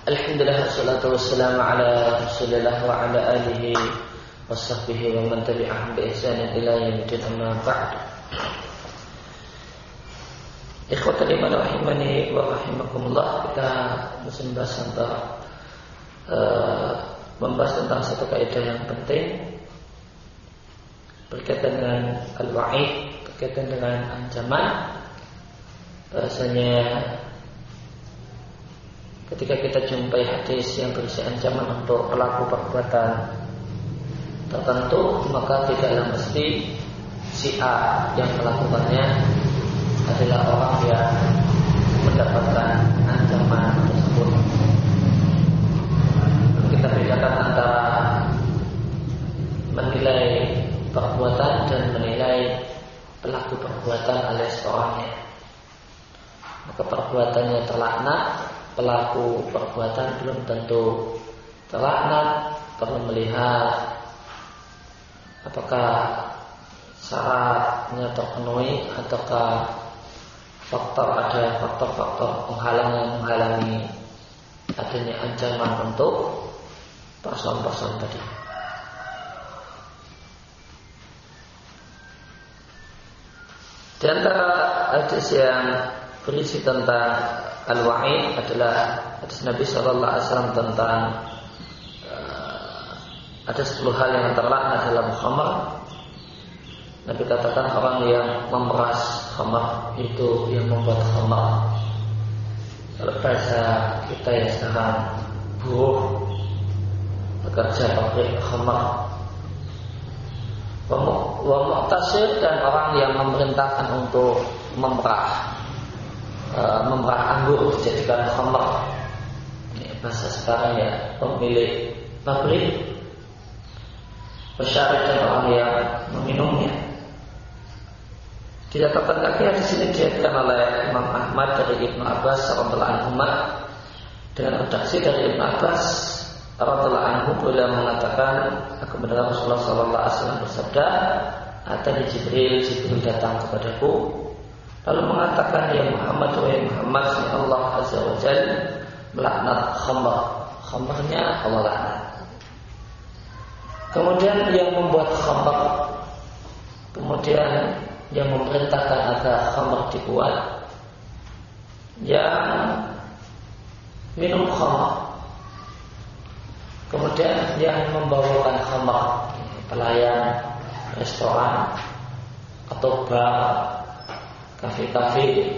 Alhamdulillah, wassalatu wassalamu ala Rasulillah wa ala alihi wa sahbihi wa man tabi'ahum bi ihsanin ila yaumil amma ba'd. Ikhwatul iman rahimani wa rahimakumullah, kita membahas tentang satu kaidah yang penting berkaitan dengan al-wa'id, berkaitan dengan ancaman. Bahasanya ketika kita jumpai hadis yang berisi ancaman untuk pelaku perbuatan tertentu, maka tidaklah mesti si A yang melakukannya adalah orang yang mendapatkan ancaman tersebut. Kita bedakan antara menilai perbuatan dan menilai pelaku perbuatan alias orangnya. Maka perbuatannya terlaknat, pelaku perbuatan belum tentu terlaknat. Perlu melihat apakah syaratnya terpenuhi ataukah ada faktor-faktor menghalangi adanya ancaman untuk person-person tadi. Di antara hadis yang berisi tentang al-wa'id adalah hadis Nabi SAW tentang ada 10 hal yang terlaknat dalam khamar. Nabi katakan orang yang memeras khamar itu yang membuat khamar. Kalau bahasa kita yang sekarang buruh bekerja pabrik khamar. Wa mu'tasir, dan orang yang memerintahkan untuk memerah anggur dijadikan khamar. Ini bahasa sekarang ya, pemilik pabrik. Pesyarat dan orang yang meminumnya. Dikatakan lagi di sini diriwayatkan oleh Imam Ahmad dari Ibnu Abbas radhiyallahu anhu dengan redaksi dari Ibnu Abbas radhiyallahu anhu, beliau mengatakan, aku mendengar Rasulullah sallallahu alaihi wasallam bersabda, "Atani Jibril datang kepadaku, lalu mengatakan, ya Muhammad, wahai Muhammad, Allah azza wa jalla melaknat khamar. Khamarnya Allah laknat. Kemudian yang membuat khamar, kemudian yang memerintahkan agar khamar dibuat, yang minum khamar, kemudian yang membawakan khamar, pelayan restoran atau bar, kafe-kafe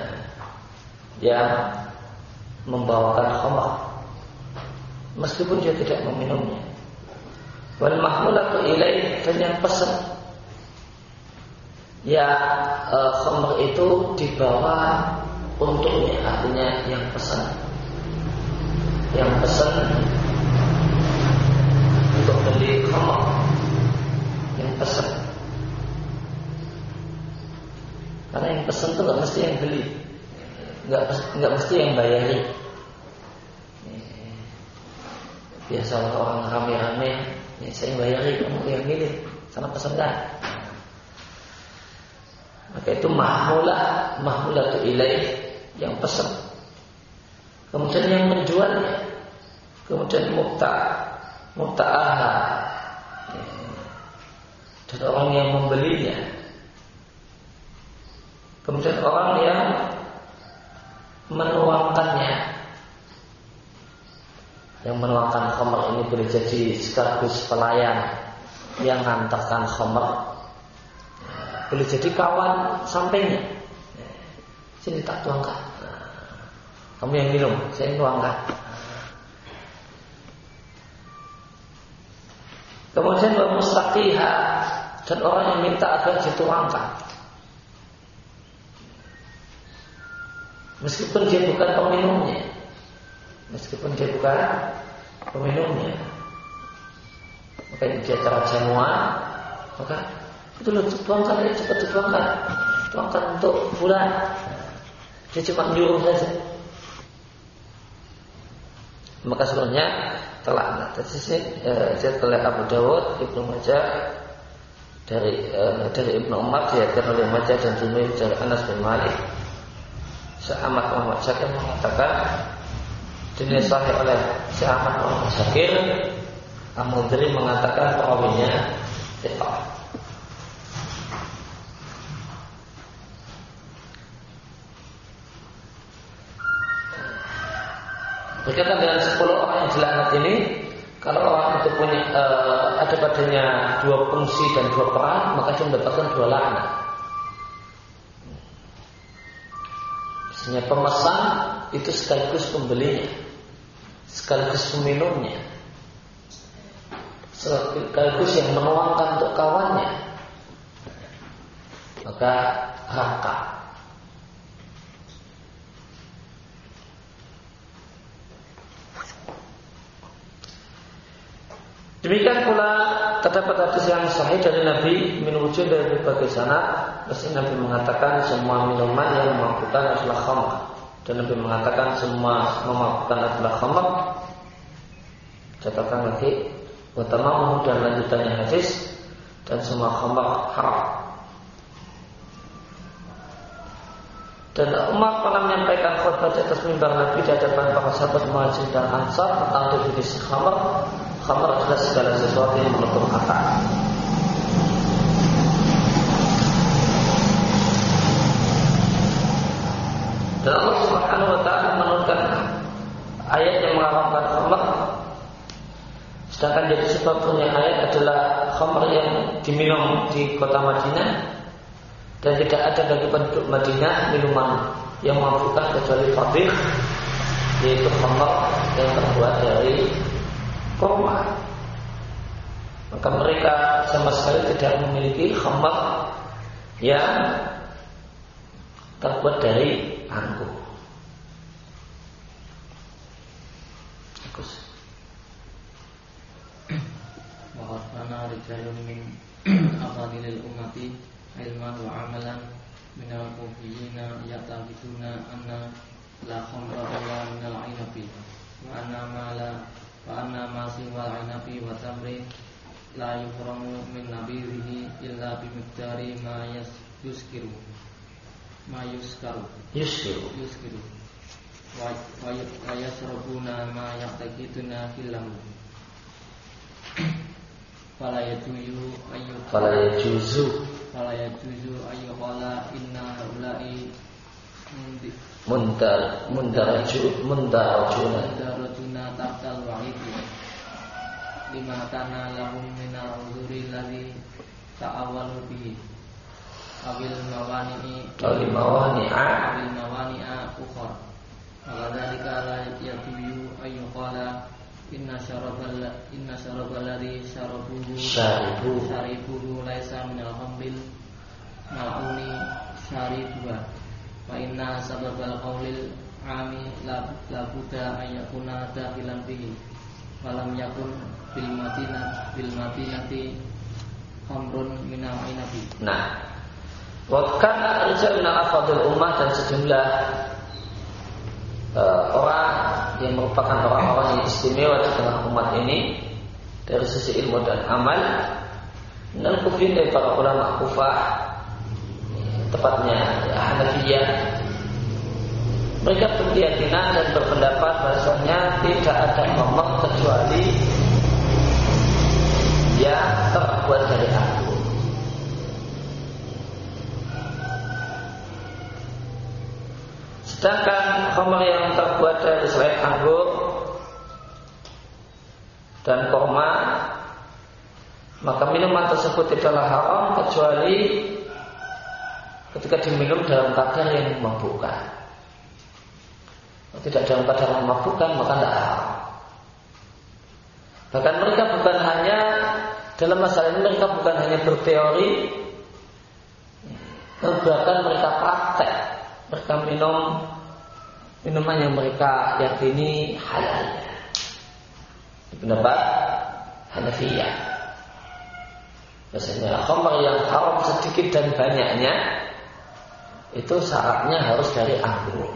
yang membawakan khamar meskipun dia tidak meminumnya. Wal mahmulatu ilaih, dan yang pesan ya khamar itu dibawa untuknya, artinya yang pesan untuk beli khamar, yang pesan. Karena yang pesan itu nggak mesti yang beli, nggak mesti yang bayari. Biasa orang rame-rame, ya, saya bayari, kamu yang milih, sana pesan dah. Maka itu mahmulatu ilaih, yang pesan. Kemudian yang menjualnya, kemudian mukta'aha, dan orang yang membelinya, kemudian orang yang menuangkannya. Yang menuangkan khamar ini boleh jadi sekaligus pelayan yang ngantarkan khamar, boleh jadi kawan sampingnya. Sini tak tuangkan, kamu yang minum, saya tuangkan. Kemudian wa mustaqiha, dan orang yang minta agar dituangkan, meskipun dia bukan peminumnya. Maka dia cara jamuan, maka itu loh, tuangkan, cepat tuangkan untuk bulan. Dia cuma menyuruh saja. Maka sebenarnya telah saya oleh Abu Dawud, Ibnu Majah, dari Ibnu Umar, diriwayatkan oleh Majah dan Tirmidzi dari Anas bin Malik. Sa'amat Muhammad Syakir mengatakan, dinasih oleh Syekh Ahmad Al-Syakir. Al-Mundhiri mengatakan perawinya thiqah. Berkaitan dengan 10 orang yang dilaknat ini, kalau orang itu punya ada padanya 2 fungsi dan 2 peran, maka dia mendapatkan 2 laknat. Misalnya pemesan itu sekaligus pembelinya, sekaligus peminumnya, sekaligus yang menuangkan untuk kawannya, maka raka. Demikian pula terdapat hadis yang sahih dari Nabi min wujud dari berbagai sanad. Pasti Nabi mengatakan semua minuman yang memabukkan adalah khamr, dan Nabi mengatakan semua memabukkan adalah khamr. Catatan lagi, utama dan lanjutannya hadis, dan semua khamr haram. Dan Umar pernah menyampaikan khutbah di atas mimbar Nabi di hadapan para sahabat Muhajirin dan Ansar tentang definisi khamr. Khamr adalah segala sesuatu yang menutup akal. Dan Allah Subhanahu wa ta'ala menurunkan ayat yang mengharamkan khamr. Sedangkan jadi sebabnya ayat adalah khamr yang diminum di kota Madinah, dan tidak ada bagi penduduk Madinah minuman yang memabukkan kecuali fadhih, yaitu khamr yang terbuat dari kurma. Maka mereka sama sekali tidak memiliki khamr yang terbuat dari anggur. Wa kana rijalun min afadilil ummati ilman wa amalan minal kufiyina ya'taqiduna anna la khamra illa minal ainabi wa anna ma siwal ainabi wa tamri la yuframu min nabirihi illa bimiqdari ma yuskiru wa yasrabuna ma ya'taqiduna filahu fala yajuzu ayyuqala inna ulai mundarajuna tahtal wa'idi lima kana lahum minal uzuri ladhi ta'awalu bihi awil mawani'a ukhar wa dzalika la yajuzu ayyuqala inna syarabal ladhi syaribuhu laisa minal hambil mal'uni syaribuha wa inna sababal qawlil ami la buddha ayyakuna dakhilan bihi walam yakun bil madinati khamrun minal ainabi. Nah, wakana rijal min afadil ummah, dan sejumlah orang yang merupakan orang-orang yang istimewa di tengah umat ini dari sisi ilmu dan amal, dan kufin dari para ulama Kufah, tepatnya Hanafiyah, mereka berkeyakinan dan berpendapat bahasanya tidak ada khamr kecuali yang terbuat dari anggur. Sedangkan khamr yang terbuat dari selain anggur dan kurma, maka minuman tersebut tidaklah haram kecuali ketika diminum dalam kadar yang memabukkan. Kalau tidak dalam kadar yang memabukkan, maka tidak haram. Bahkan mereka bukan hanya dalam masalah ini, mereka bukan hanya berteori, bahkan mereka praktek. Mereka minum minuman yang mereka yakini halal. Pendapat Hanafiyah, biasanya khamr yang haram sedikit dan banyaknya itu syaratnya harus dari anggur.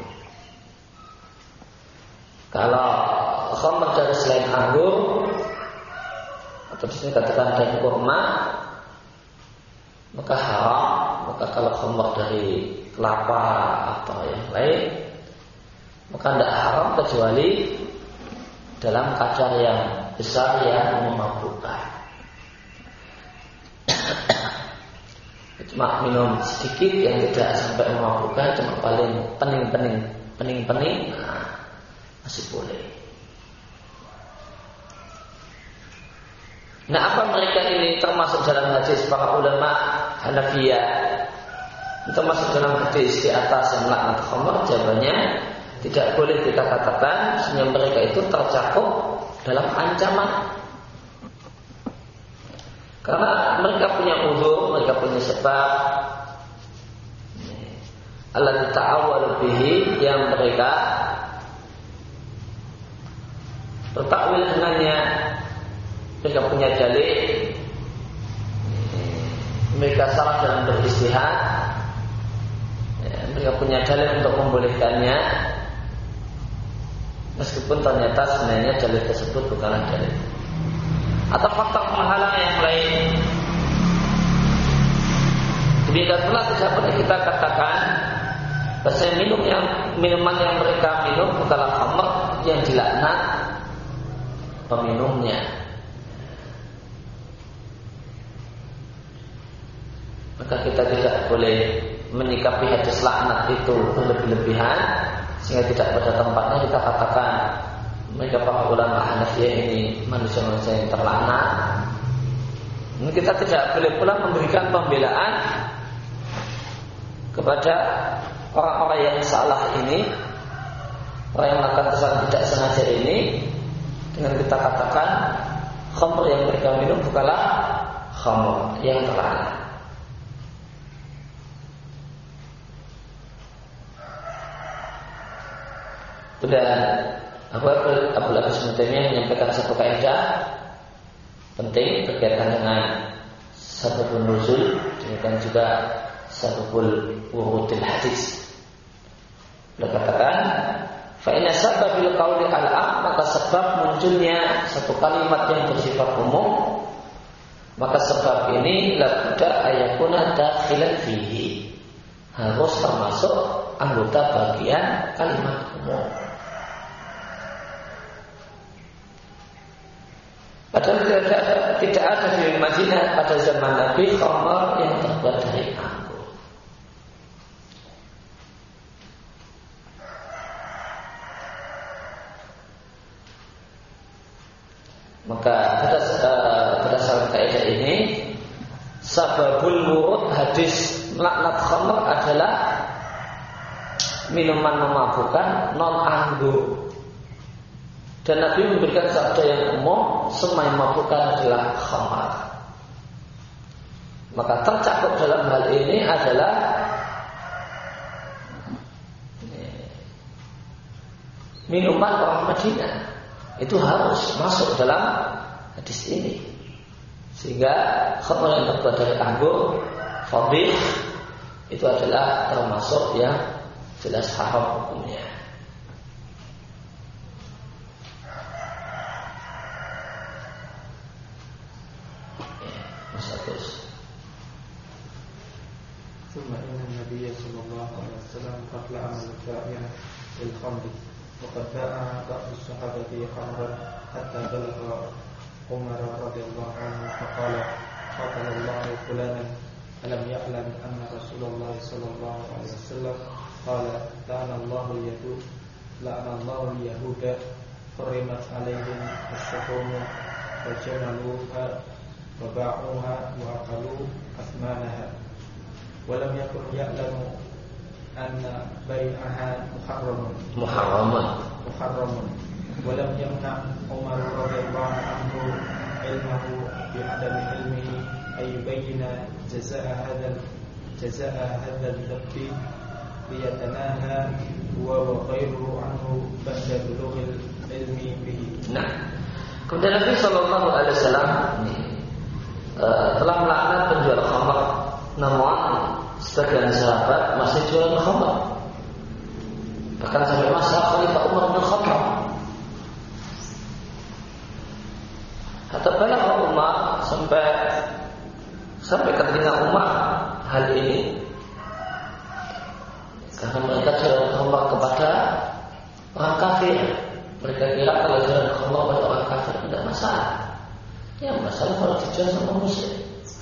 Kalau khamr dari selain anggur, atau disini katakan dari kurma, maka haram. Maka kalau khamr dari kelapa atau yang lain, maka tidak haram kecuali dalam kadar yang besar yang memabukkan. Cuma minum sedikit yang tidak sampai memabukkan, cuma paling pening-pening, masih boleh. Nah, apa mereka ini termasuk dalam hadis para ulama Hanafiyah? Termasuk dalam hadis di atas yang melaknat khamr? Jawabannya tidak boleh kita katakan sehingga mereka itu tercakup dalam ancaman. Karena mereka punya uzur, mereka punya sebab Allah ta'awwal bihi yang mereka bertakwil dengannya. Mereka punya dalil, mereka salah dalam beristihad, mereka punya dalil untuk membolehkannya, meskipun ternyata sebenarnya dalil tersebut bukanlah dalil. Atau faktor penghalang yang lain. Demikian pula tidak boleh kita katakan bahwa minuman yang mereka minum bukanlah khamr yang dilaknat peminumnya. Maka kita tidak boleh menyikapi hadis laknat itu berlebih-lebihan, sehingga tidak pada tempatnya kita katakan mereka para ulama Hanafiyah ini manusia-manusia yang terlaknat. Kita tidak boleh pula memberikan pembelaan kepada orang-orang yang salah ini, orang yang melakukan kesalahan tidak sengaja ini, dengan kita katakan khamr yang mereka minum bukanlah khamr yang terlaknat. Dan Abu Labis Mutemiyah menyampaikan satu kaidah penting berkaitan dengan sababun nuzul, demikian juga sababul wurudil hadis. Beliau katakan, fa inna sababil qauli al-am, maka sebab munculnya satu kalimat yang bersifat umum, maka sebab ini la budda ayakuna dakhilan fihi, harus termasuk anggota bagian kalimat umum. Padahal tidak ada di Madinah pada zaman Nabi khamr yang terbuat dari anggur. Maka berdasarkan kaidah ini, sababul wurud hadis melaknat khamr adalah minuman memabukkan non anggur. Dan Nabi memberikan sabda yang umum, semua yang memabukkan adalah khamar. Maka tercakup dalam hal ini adalah minuman orang Madinah. Itu harus masuk dalam hadis ini. Sehingga khamar yang terbuat dari anggur, fadhih, itu adalah termasuk yang jelas haram hukumnya. ثم إن النبي صلى الله عليه وسلم قد لعن البائع بالخمر وقد باع بعض الصحابة خمرا حتى بلغ عمر رضي الله عنه فقال قاتل الله فلانا ألم يعلم أن رسول الله صلى الله عليه وسلم قال لعن الله اليهود حرمت عليهم الشحوم فجملوها وباعوها وأكلوا أثمانها ولم يكن يعلم أن بيعها محرم ولم يمنع عمر رضي الله عنه علمه بعدم علمه أن يبين جزاء هذا الذنب ليتناهى هو وغيره عنه بعد بلوغ العلم به. Nah, kemudian Nabi Shallallahu Alaihi Wasallam telah melaknat penjual khamr, namun sebagian sahabat masih jual khamr. Bahkan sampai masa Khalifah Umar bin Khattab. Hatta balagha Umar, sampai ke telinga Umar hal ini, karena mereka jual khamr kepada orang kafir. Mereka kira kalau jual khamr Ya masalah kalau dijual sama muslim.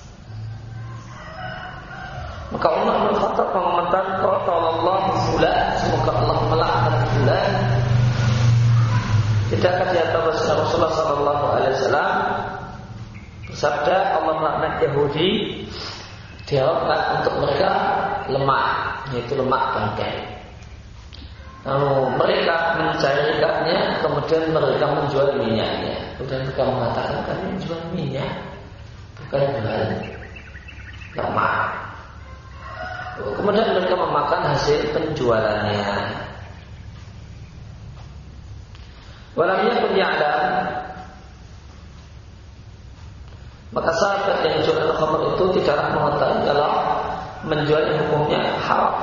Maka Umar bin Khattab mengomentari Allah fulan, semoga Allah melaknat fulan. Tidakkah di atas Rasulullah sallallahu alaihi wasallam bersabda Allah melaknat Yahudi diharapkan untuk mereka lemak, yaitu lemak bangkai. Lalu mereka mencairkannya, kemudian mereka menjual minyaknya. Kemudian mereka mengatakan kami menjual minyak, bukan jual lemak. Kemudian mereka memakan hasil penjualannya. Walamnya pun ya'lam, maka sahabat yang jual khamr itu tidaklah mengetahui kalau menjual hukumnya haram.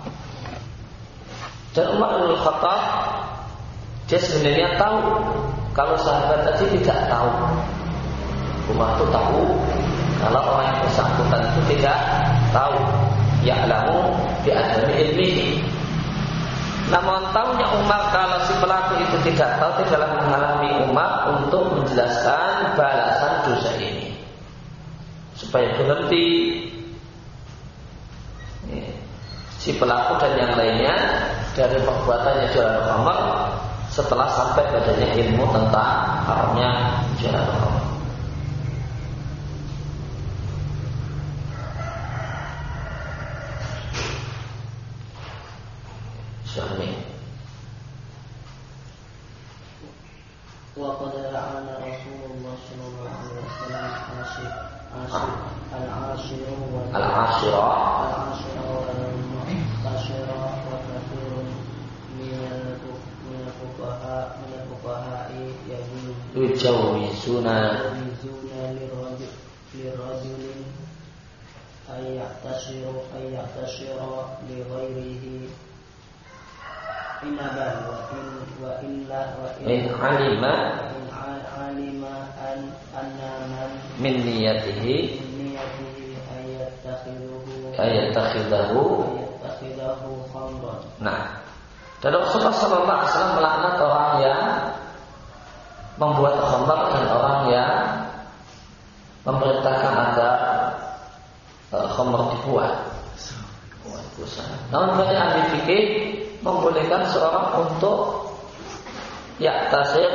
Dan Umar bin Khattab dia sebenarnya tahu kalau sahabat tadi tidak tahu. Umar itu tahu kalau orang yang bersangkutan itu tidak tahu. Ya'lamu bi'adami ilmihi. Namun tahunya Umar kalau si pelaku itu tidak tahu tidaklah menghalangi Umar untuk menjelaskan balasan dosa ini supaya berhenti si pelaku dan yang lainnya dari perbuatannya jualan khamr setelah sampai padanya ilmu tentang haramnya jualan khamr. وقد لعن رسول الله صلى الله عليه وسلم العاشرة والمعتشرة وكثير من الفقهاء يجوزون للرجل أن يعتشر لغيره إن علم أن من نيته أن يتخذه خمرا. Nah, dan Rasulullah sallallahu alaihi wasallam melaknat orang yang membuat khamr dan orang yang memerintahkan agar khamr dibuat. Namun banyak ahli fikih membolehkan seorang untuk yaktasir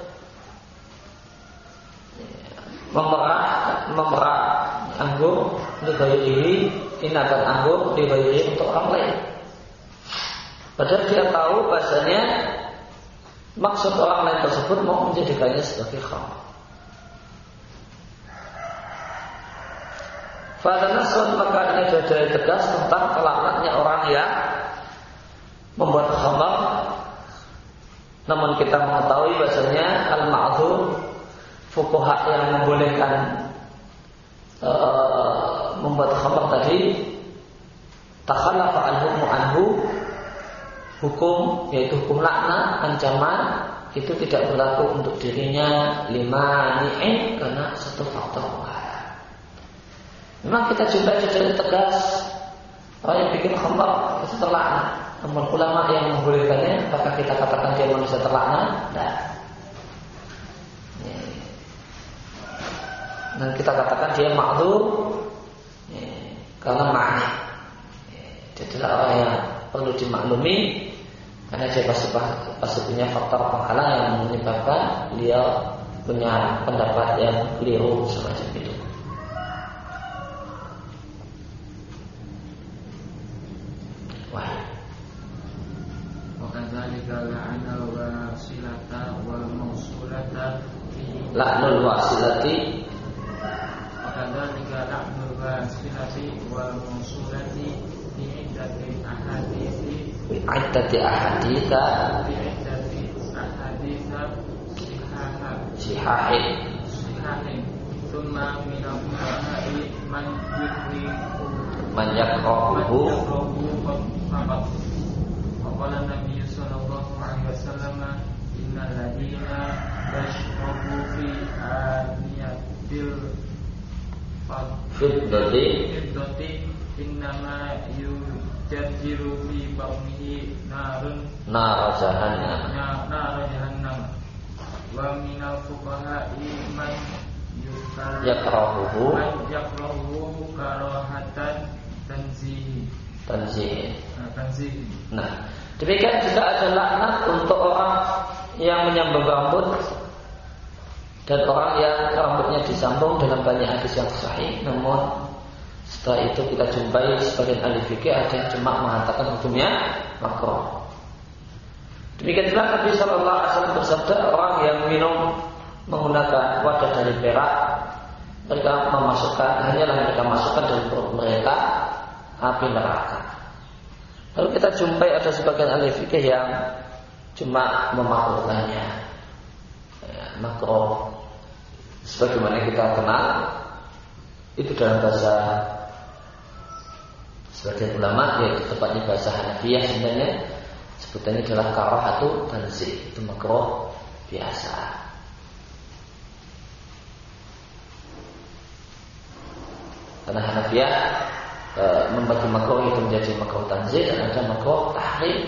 memerah anggur dibayari inakan anggur dibayari untuk orang lain. Padahal dia tahu bahasanya maksud orang lain tersebut mau menjadikannya sebagai khamr. Pada nasun maka ini ada dalil tegas tentang kelaknatnya orang yang membuat khamr. Namun kita mengetahui bahasanya al-ma'dzur fuqaha yang membolehkan membuat khamr tadi takhallafa anhu hukum, yaitu hukum laknat, ancaman itu tidak berlaku untuk dirinya limani'in karena satu faktor penghalang. Memang kita jumpai dalil tegas orang yang bikin khamr itu terlaknat. Namun ulama yang membolehkannya, apakah kita katakan dia manusia terlaknat? Tidak. Dan kita katakan dia ma'dzur karena makna. Dia adalah orang yang perlu dimaklumi karena dia pasti punya faktor penghalang yang menyebabkan dia punya pendapat yang keliru semacam itu. La'nul wasilati wakadzalika la'nul wasilati wal mausulati fi iddati ahaditsa sihahin thumma min al-fuqaha'i man yakrahu qala Nabi sallallahu alaihi wasallam innal ladina yashrabu fi aniyatil fiddati innama yujadiru fi batnihi nar jahannam wa minal fuqaha'i man yakrahuhu karahatan tanzih. Nah, demikian juga ada laknat untuk orang yang menyambung rambut dan orang yang rambutnya disambung dalam banyak hadis yang sahih. Namun setelah itu kita jumpai sebagian ahli fikih ada yang cuma mengatakan hukumnya makruh. Demikian juga Nabi Shallallahu Alaihi Wasallam bersabda, orang yang minum menggunakan wadah dari perak, mereka masukkan dari perut mereka api neraka. Lalu kita jumpai ada sebagian ahli fikih yang cuma memakruhkannya, makruh. Sebagaimana kita kenal itu dalam bahasa sebagian ulama, yaitu tepatnya bahasa Hanafiyah sebenarnya sebutannya adalah karahatu tanzih, itu makruh biasa. Karena Hanafiyah membagi makruh itu menjadi makruh tanzih dan ada makruh tahrim.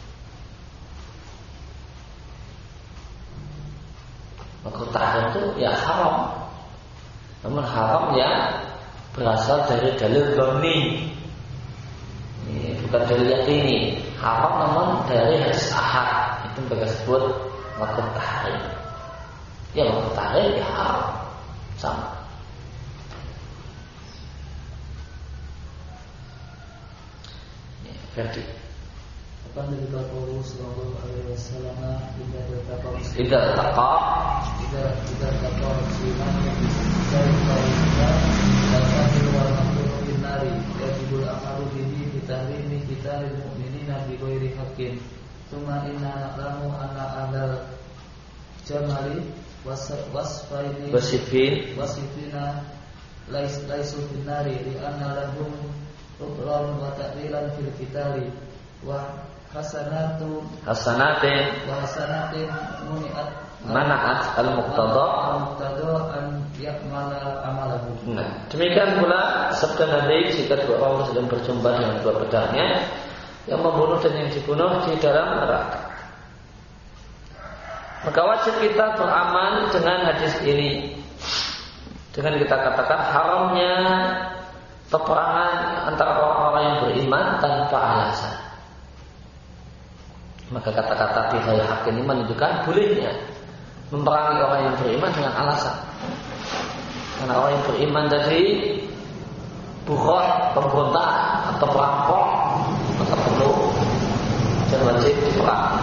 Makruh tahrim itu ya haram, namun haram yang berasal dari dalil dhanni, bukan dalil yakini. Haram namun dari hadis ahad, itu mereka sebut makruh tahrim. Ya makruh tahrim ya haram, sama. Ferdi. Apa dari Rasulullah Sallallahu Alaihi Wasallam Tidak taqa musliman yang dari kaumnya dan kafir wal makhluk binari yajibul amalu bihi bitahrimi qitalil mu'minina bi ghairi haqqin. Tsumma inna na'lamu anna ahlal jamali wasifina laisu binari li anna lahum ukram wa ta'wilan fil qitali wa hasanatin muni'at mana'at al-muqtada an yakmala amalahu. Nah, demikian pula sabda Nabi, jika dua orang sedang berjumpa dengan dua pedangnya, yang membunuh dan yang dibunuh di dalam neraka, maka wajib kita beramal dengan hadis ini, dengan kita katakan haramnya peperangan antara orang-orang yang beriman tanpa alasan. Maka kata-kata bihai hak ini menunjukkan bolehnya memerangi orang yang beriman dengan alasan. Karena orang yang beriman tadi bukhot, pemberontak atau perampok, maka perlu dan wajib diperang.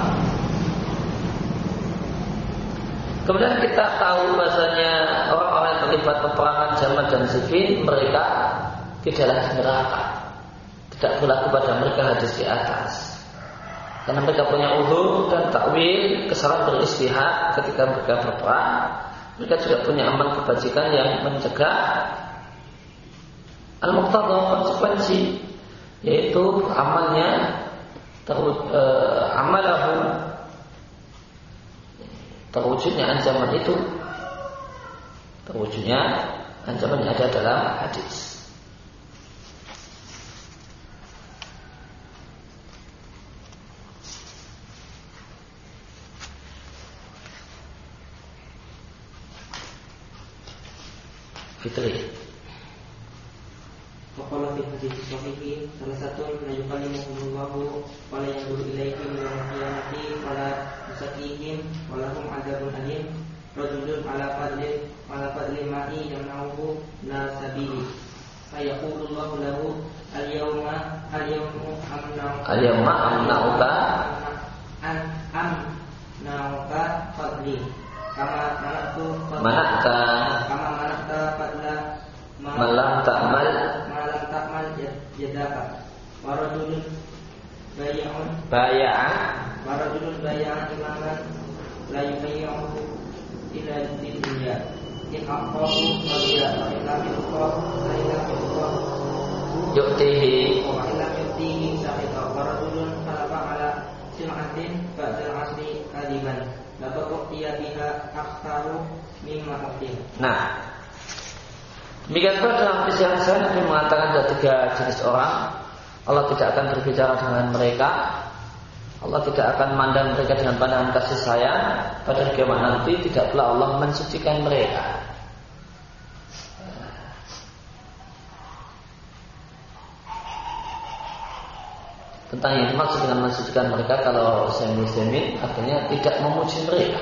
Kemudian kita tahu bahasanya orang-orang yang terlibat peperangan Jamal dan Siffin, mereka tidaklah di neraka, tidak berlaku pada mereka hadis di atas, karena mereka punya uzur dan takwil kesalahan beristihad ketika mereka berperang. Mereka juga punya amal kebajikan yang mencegah al-muqtada, konsekuensi, yaitu amalnya amalahu, terwujudnya ancaman itu, terwujudnya ancaman yang ada dalam hadis. Fitri. Waqala fi hadis sahih salah satu menunjukkan ilmuhu wala yanzuru ilaihim yawmal qiyamati wala yusakihim walahum adzabun alim. Rajulun ala fadli ma'i yamna'uhu la sabili fayaqulullahu lahu al-yawma amna'uka fadli kama manakta fadla malam takmal jadaka warajulun baya'an imaman la yubayyi'uhu ila dunya in aqamu wa ila yu'tihi sa'ita warajulun khalafa ala sil'atin ba'dal asri kadiban dapat dia biha akhtaru mimma ukhtiya. Nah, demikian pula dalam hadis yang lain Nabi mengatakan ada tiga jenis orang. Allah tidak akan berbicara dengan mereka, Allah tidak akan memandang mereka dengan pandangan kasih sayang pada kiamat nanti, tidak pula Allah mensucikan mereka. tentang yang dimaksud dengan mensucikan mereka. Kalau Syekh Muslimin artinya tidak memuji mereka.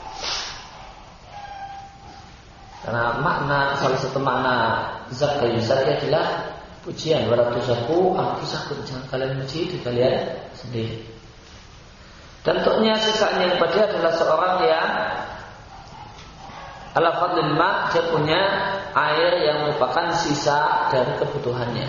Karena salah satu makna zakka yuzaki adalah pujian. Wala tuzaku anfusakum, jangan kalian muji diri kalian sendiri. Dan untuknya sisanya yang pada adalah seorang yang ala fadlil ma, dia punya air yang merupakan sisa dari kebutuhannya.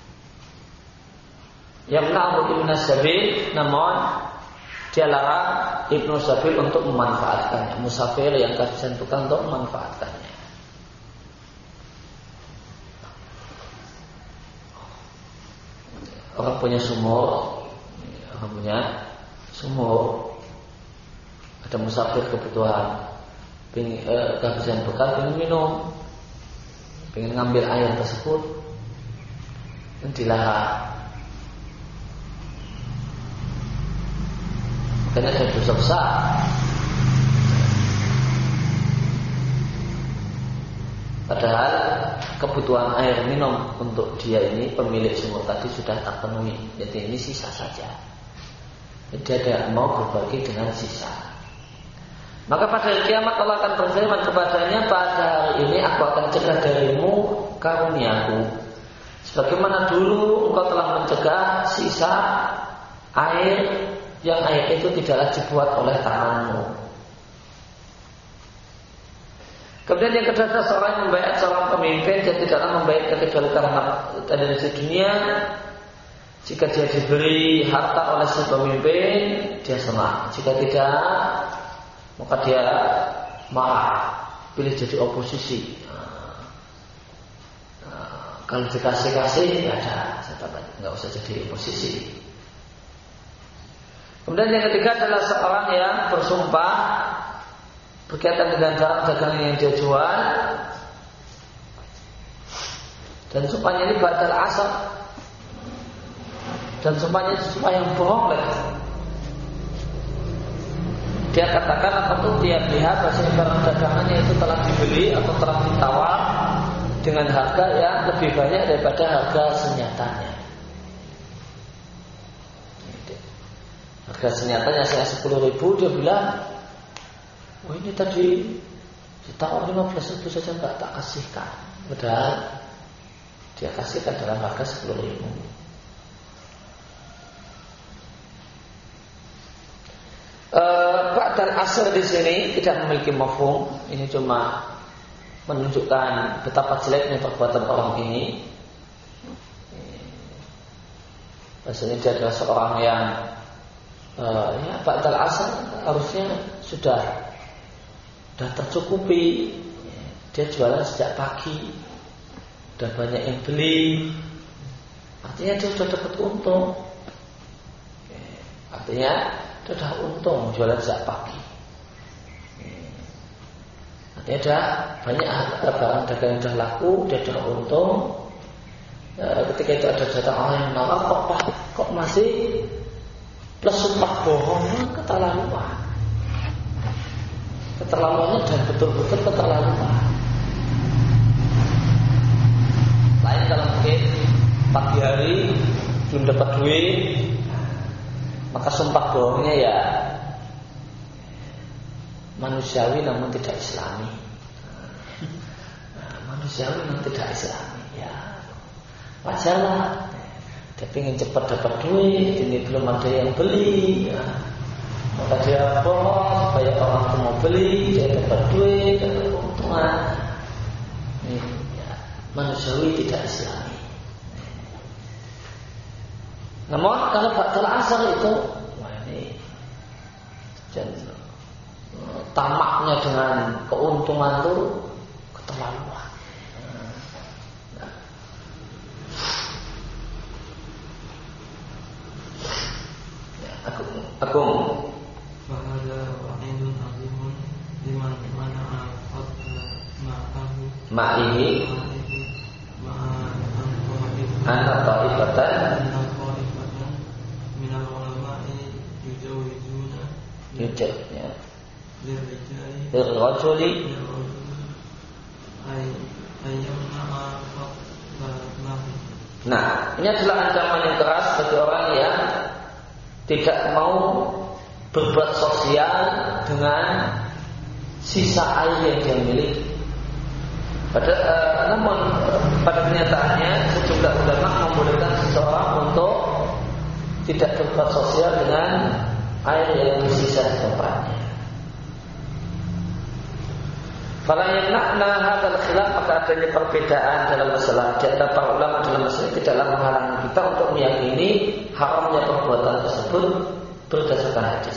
Yang mena'amud ibn sabil, namun dia larang ibnu sabil untuk memanfaatkannya. Musafir yang kehabisan tukang untuk memanfaatkannya. Orang punya sumur, ada musafir kebutuhan, kehabisan bekal, pengen minum, pengen ngambil air tersebut, dan dilarang. Makanya ada dosa besar. Padahal kebutuhan air minum untuk dia ini, pemilik sumur tadi, sudah terpenuhi. Jadi ini sisa saja. Dia tidak mau berbagi dengan sisa. Maka pada hari kiamat Allah akan berfirman kepadanya, pada hari ini aku akan cegah darimu karuniaku, sebagaimana dulu engkau telah mencegah sisa air yang air itu tidaklah dibuat oleh tanganmu. Kemudian yang kedua adalah seorang yang membayar seorang pemimpin dan tidaklah membayar kecuali karena dari dunia. Jika dia diberi harta oleh si pemimpin, dia senang. Jika tidak, maka dia marah, pilih jadi oposisi. Kalau dikasih-kasih, ya ada, nggak usah jadi oposisi. Kemudian yang ketiga adalah seorang yang bersumpah berkaitan dengan barang dagangan yang dia jual, dan sumpahnya ini batal asal, dan sumpahnya itu sumpah yang bohong lagi. Dia katakan apa tuh, dia lihat bahwa barang dagangannya itu telah dibeli atau telah ditawar dengan harga yang lebih banyak daripada harga senyatanya. Harga senyatanya saya 10.000, dia bilang, oh ini tadi ditawar 15.000 saja nggak tak kasihkan. Padahal dia kasihkan dalam harga 10.000. Ba'dal asr di sini tidak memiliki mafhum. Ini cuma menunjukkan betapa jeleknya perbuatan orang ini. Bahasanya dia adalah seorang yang ba'dal asr harusnya sudah tercukupi. Dia jualan sejak pagi, udah banyak yang beli, artinya dia sudah dapat untung. Artinya dia sudah untung jualan sejak pagi. Artinya sudah banyak barang dagang yang sudah laku, dia sudah untung. Ketika itu ada datang orang yang menawar, kok masih plus sumpah bohongnya keterlaluan. Keterlaluannya dan betul-betul keterlaluan. Lain kalau mungkin pagi hari belum dapat duit, maka sumpah bohongnya ya manusiawi namun tidak islami. Manusiawi namun tidak islami. Ya wajarlah. Dia ingin cepat dapat duit, ini belum ada yang beli. Ya. Maka dia bohong supaya orang itu mau beli, dia dapat duit, dapat keuntungan. Ini ya, manusiawi tidak islami. Namun kalau ba'dal asar itu, wah ini tamaknya dengan keuntungan itu keterlaluan. Agung. Fahada wa'idun azimun liman mana'a ma'ahu Ma'ihi anak ta'ifatan minal ulama'i yujawizuna yujawizuna lirrajuli Nah, ini adalah ancaman yang keras bagi orang yang tidak mau berbuat sosial dengan sisa air yang dia miliki. Namun pada kenyataannya sejumlah ulama membolehkan seseorang untuk tidak berbuat sosial dengan air yang tersisa di tempatnya. Fala yamna'na hadzal khilaf, maka adanya perbedaan dalam masalah di antara para ulama dalam masalah tidaklah menghalangi kita untuk meyakini haramnya perbuatan tersebut berdasarkan hadis.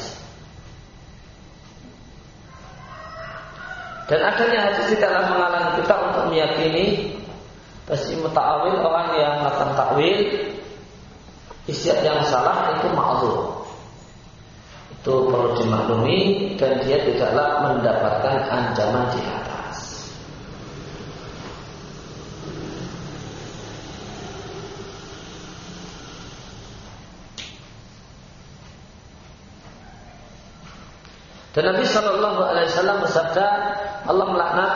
Dan adanya hadis tidaklah menghalangi kita untuk meyakini pasti muta'awil, orang yang melakukan takwil istiad yang salah itu ma'dzur. Itu perlu dimaklumi dan dia tidaklah mendapatkan ancaman di atas. Dan Nabi Shallallahu Alaihi Wasallam bersabda, Allah melaknat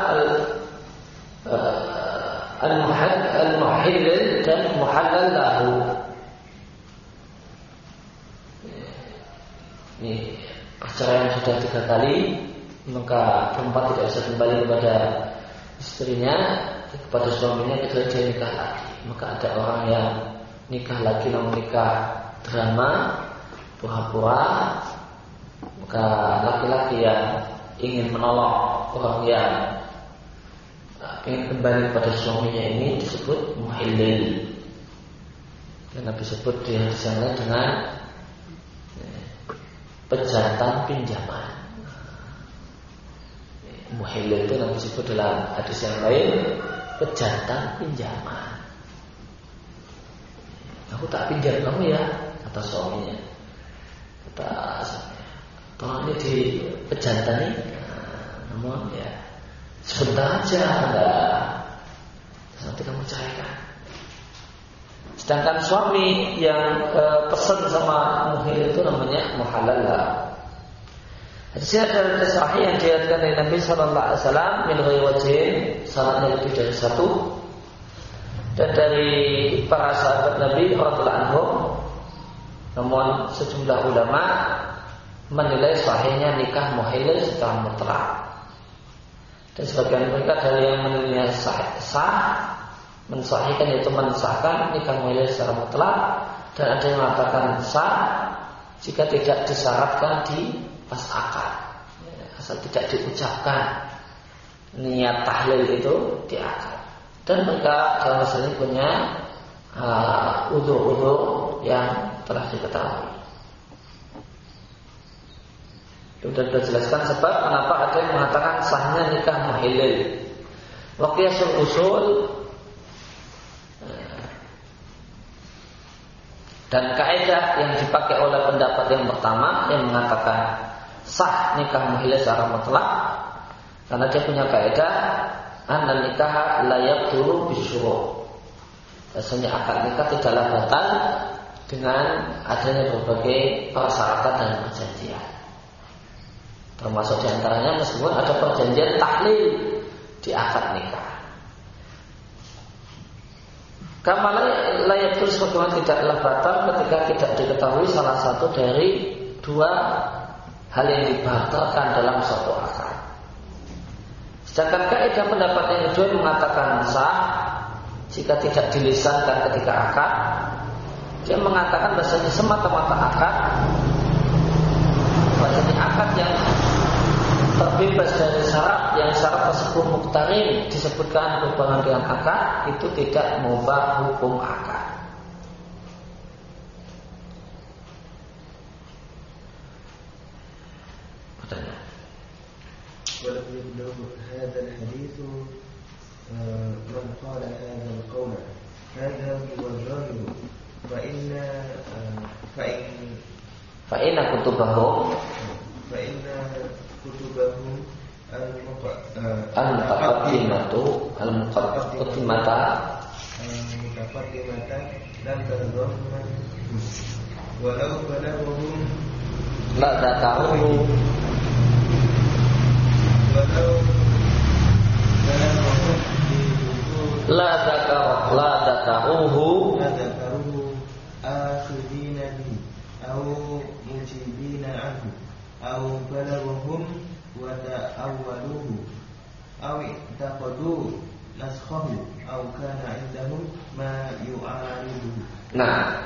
al-muhallil dan muhallal lahu. Ini perceraian sudah 3 kali, maka perempuan tidak bisa kembali kepada istrinya, kepada suaminya kecuali dia nikah lagi. Maka ada orang yang nikah lagi, namun nikah drama, pura-pura. Maka laki-laki yang ingin menolong orang yang ingin kembali kepada suaminya ini disebut muhallil. Dan Nabi sebut di hadis yang lain dengan pejantan pinjaman. Muhallil itu Nabi sebut dalam hadis yang lain pejantan pinjaman. Aku tak pinjam kamu ya, kata suaminya. Kata suaminya, tolong ini di pejantani. Namun ya sebentar aja, nanti kamu ceraikan. Sedangkan suami yang pesan sama muhallil itu namanya muhallal. Hadisnya adalah sahih yang diriwayatkan dari Nabi Sallallahu Alaihi Wasallam min ghairi wajhin, sanadnya lebih dari 1, dan dari para sahabat Nabi radhiyallahu anhum. Namun sejumlah ulama menilai sahihnya nikah muhallil secara mutlak. Dan sebagian mereka dari yang menilainya sah mensahihkan, yaitu mensahkan nikah muhallil secara mutlak, dan ada yang mengatakan sah jika tidak disyaratkan di pas akad, asal tidak diucapkan niat tahlil itu di akad. Dan mereka dalam masalah ini punya udzur-udzur yang telah diketahui. Sudah dijelaskan sebab kenapa ada yang mengatakan sahnya nikah muhallil. Wa qiyasul usul, dan kaidah yang dipakai oleh pendapat yang pertama yang mengatakan sah nikah muhallil secara mutlak, karena dia punya kaidah annal nikah la yabtulu bisyurut. Biasanya akad nikah tidaklah batal dengan adanya berbagai persyaratan dan perjanjian. Termasuk diantaranya meskipun ada perjanjian tahlil di akad nikah. Kama layak tulis bagaimana tidaklah batal ketika tidak diketahui salah satu dari 2 hal yang dibatalkan dalam suatu akad. Sedangkan kaidah pendapat yang kedua mengatakan sah jika tidak dilisankan ketika akad. Dia mengatakan bahasanya semata-mata akad, bahasanya akad yang terbebas dari syarat, yang syarat tersebut muktarin disebutkan berhubungan dengan akad, itu tidak mengubah hukum akad. Pertanyaan. ولم يبلغ هذا الحديث من قال هذا القول هذا هو الظاهر فإن كتبهم المتقدمة لم تتضمن ولو بلغهم لا ذكروه لا ذكروه آخذين به أو awi taqadu naskhahu aw kana indahum ma yu'ariduhu. Nah,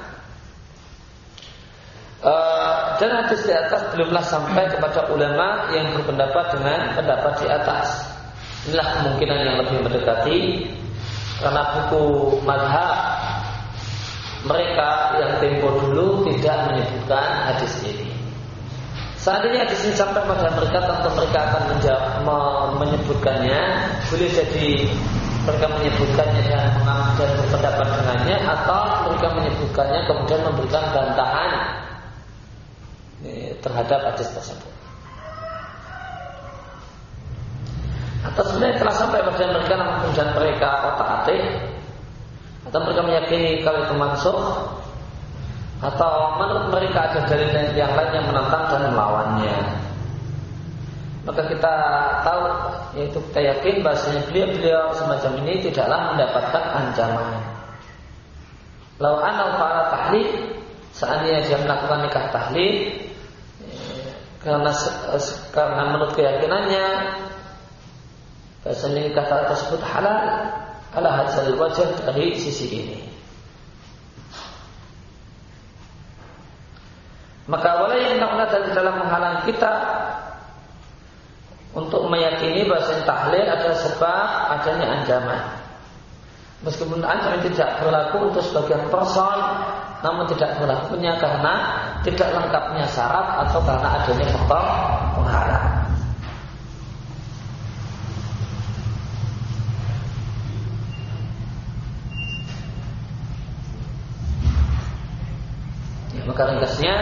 dan hadis di atas belumlah sampai kepada ulama yang berpendapat dengan pendapat di atas. Inilah kemungkinan yang lebih mendekati, karena buku mazhab mereka yang tempo dulu tidak menyebutkan hadis ini. Seandainya hadis ini sampai pada mereka, tentu mereka akan menyebutkannya. Boleh jadi mereka menyebutkannya dan berpendapat dengannya, atau mereka menyebutkannya kemudian memberikan bantahan terhadap hadis tersebut. Atau sebenarnya telah sampai pada mereka, namun kemudian mereka otak-atik, atau mereka meyakini kalau itu mansukh, atau menurut mereka ada dalil yang lain yang menentang dan melawannya. Maka kita tahu, yaitu kita yakin bahasanya beliau semacam ini tidaklah mendapatkan ancaman. Lau anau fa'ala tahlil, seandainya dia melakukan nikah tahlil, karena menurut keyakinannya bahasanya nikah tahlil tersebut halal ala hadzal wajh, dari sisi ini. Maka wala yamna'una dalam menghalang kita untuk meyakini bahasa tahlil adalah sebab adanya ancaman. Meskipun ancaman tidak berlaku untuk sebagian person, namun tidak berlakunya karena tidak lengkapnya syarat atau karena adanya faktor penghalang. Ya, maka ringkasnya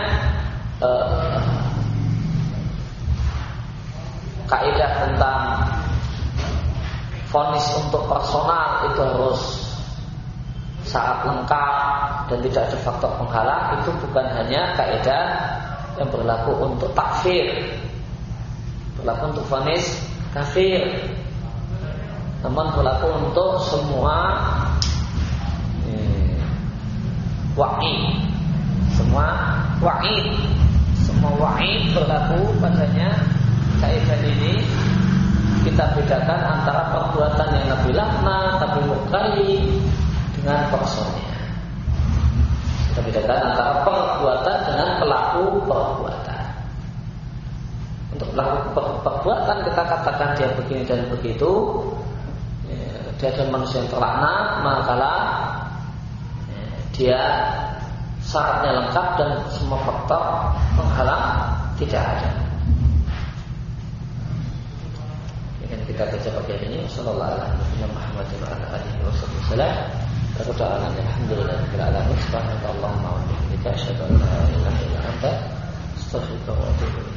kaidah tentang vonis untuk personal itu harus syarat lengkap dan tidak ada faktor penghalang. Itu bukan hanya kaidah yang berlaku untuk takfir, berlaku untuk vonis kafir, namun berlaku untuk semua wa'id, semua wa'id berlaku padanya. Kaidah ini kita bedakan antara perbuatan yang lebih laknat tapi mukari dengan personnya. Kita bedakan antara perbuatan dengan pelaku perbuatan. Untuk pelaku perbuatan kita katakan dia begini dan begitu, dia adalah manusia yang terlaknat, maka dia syaratnya lengkap dan semua faktor penghalang tidak ada. Yang kita baca pagi hari ini, sallallahu alaihi wasallam. Alhamdulillahirabbil alamin. Subhanakallahumma wa bihamdika asyhadu an la ilaha illa anta astaghfiruka wa atubu ilaik.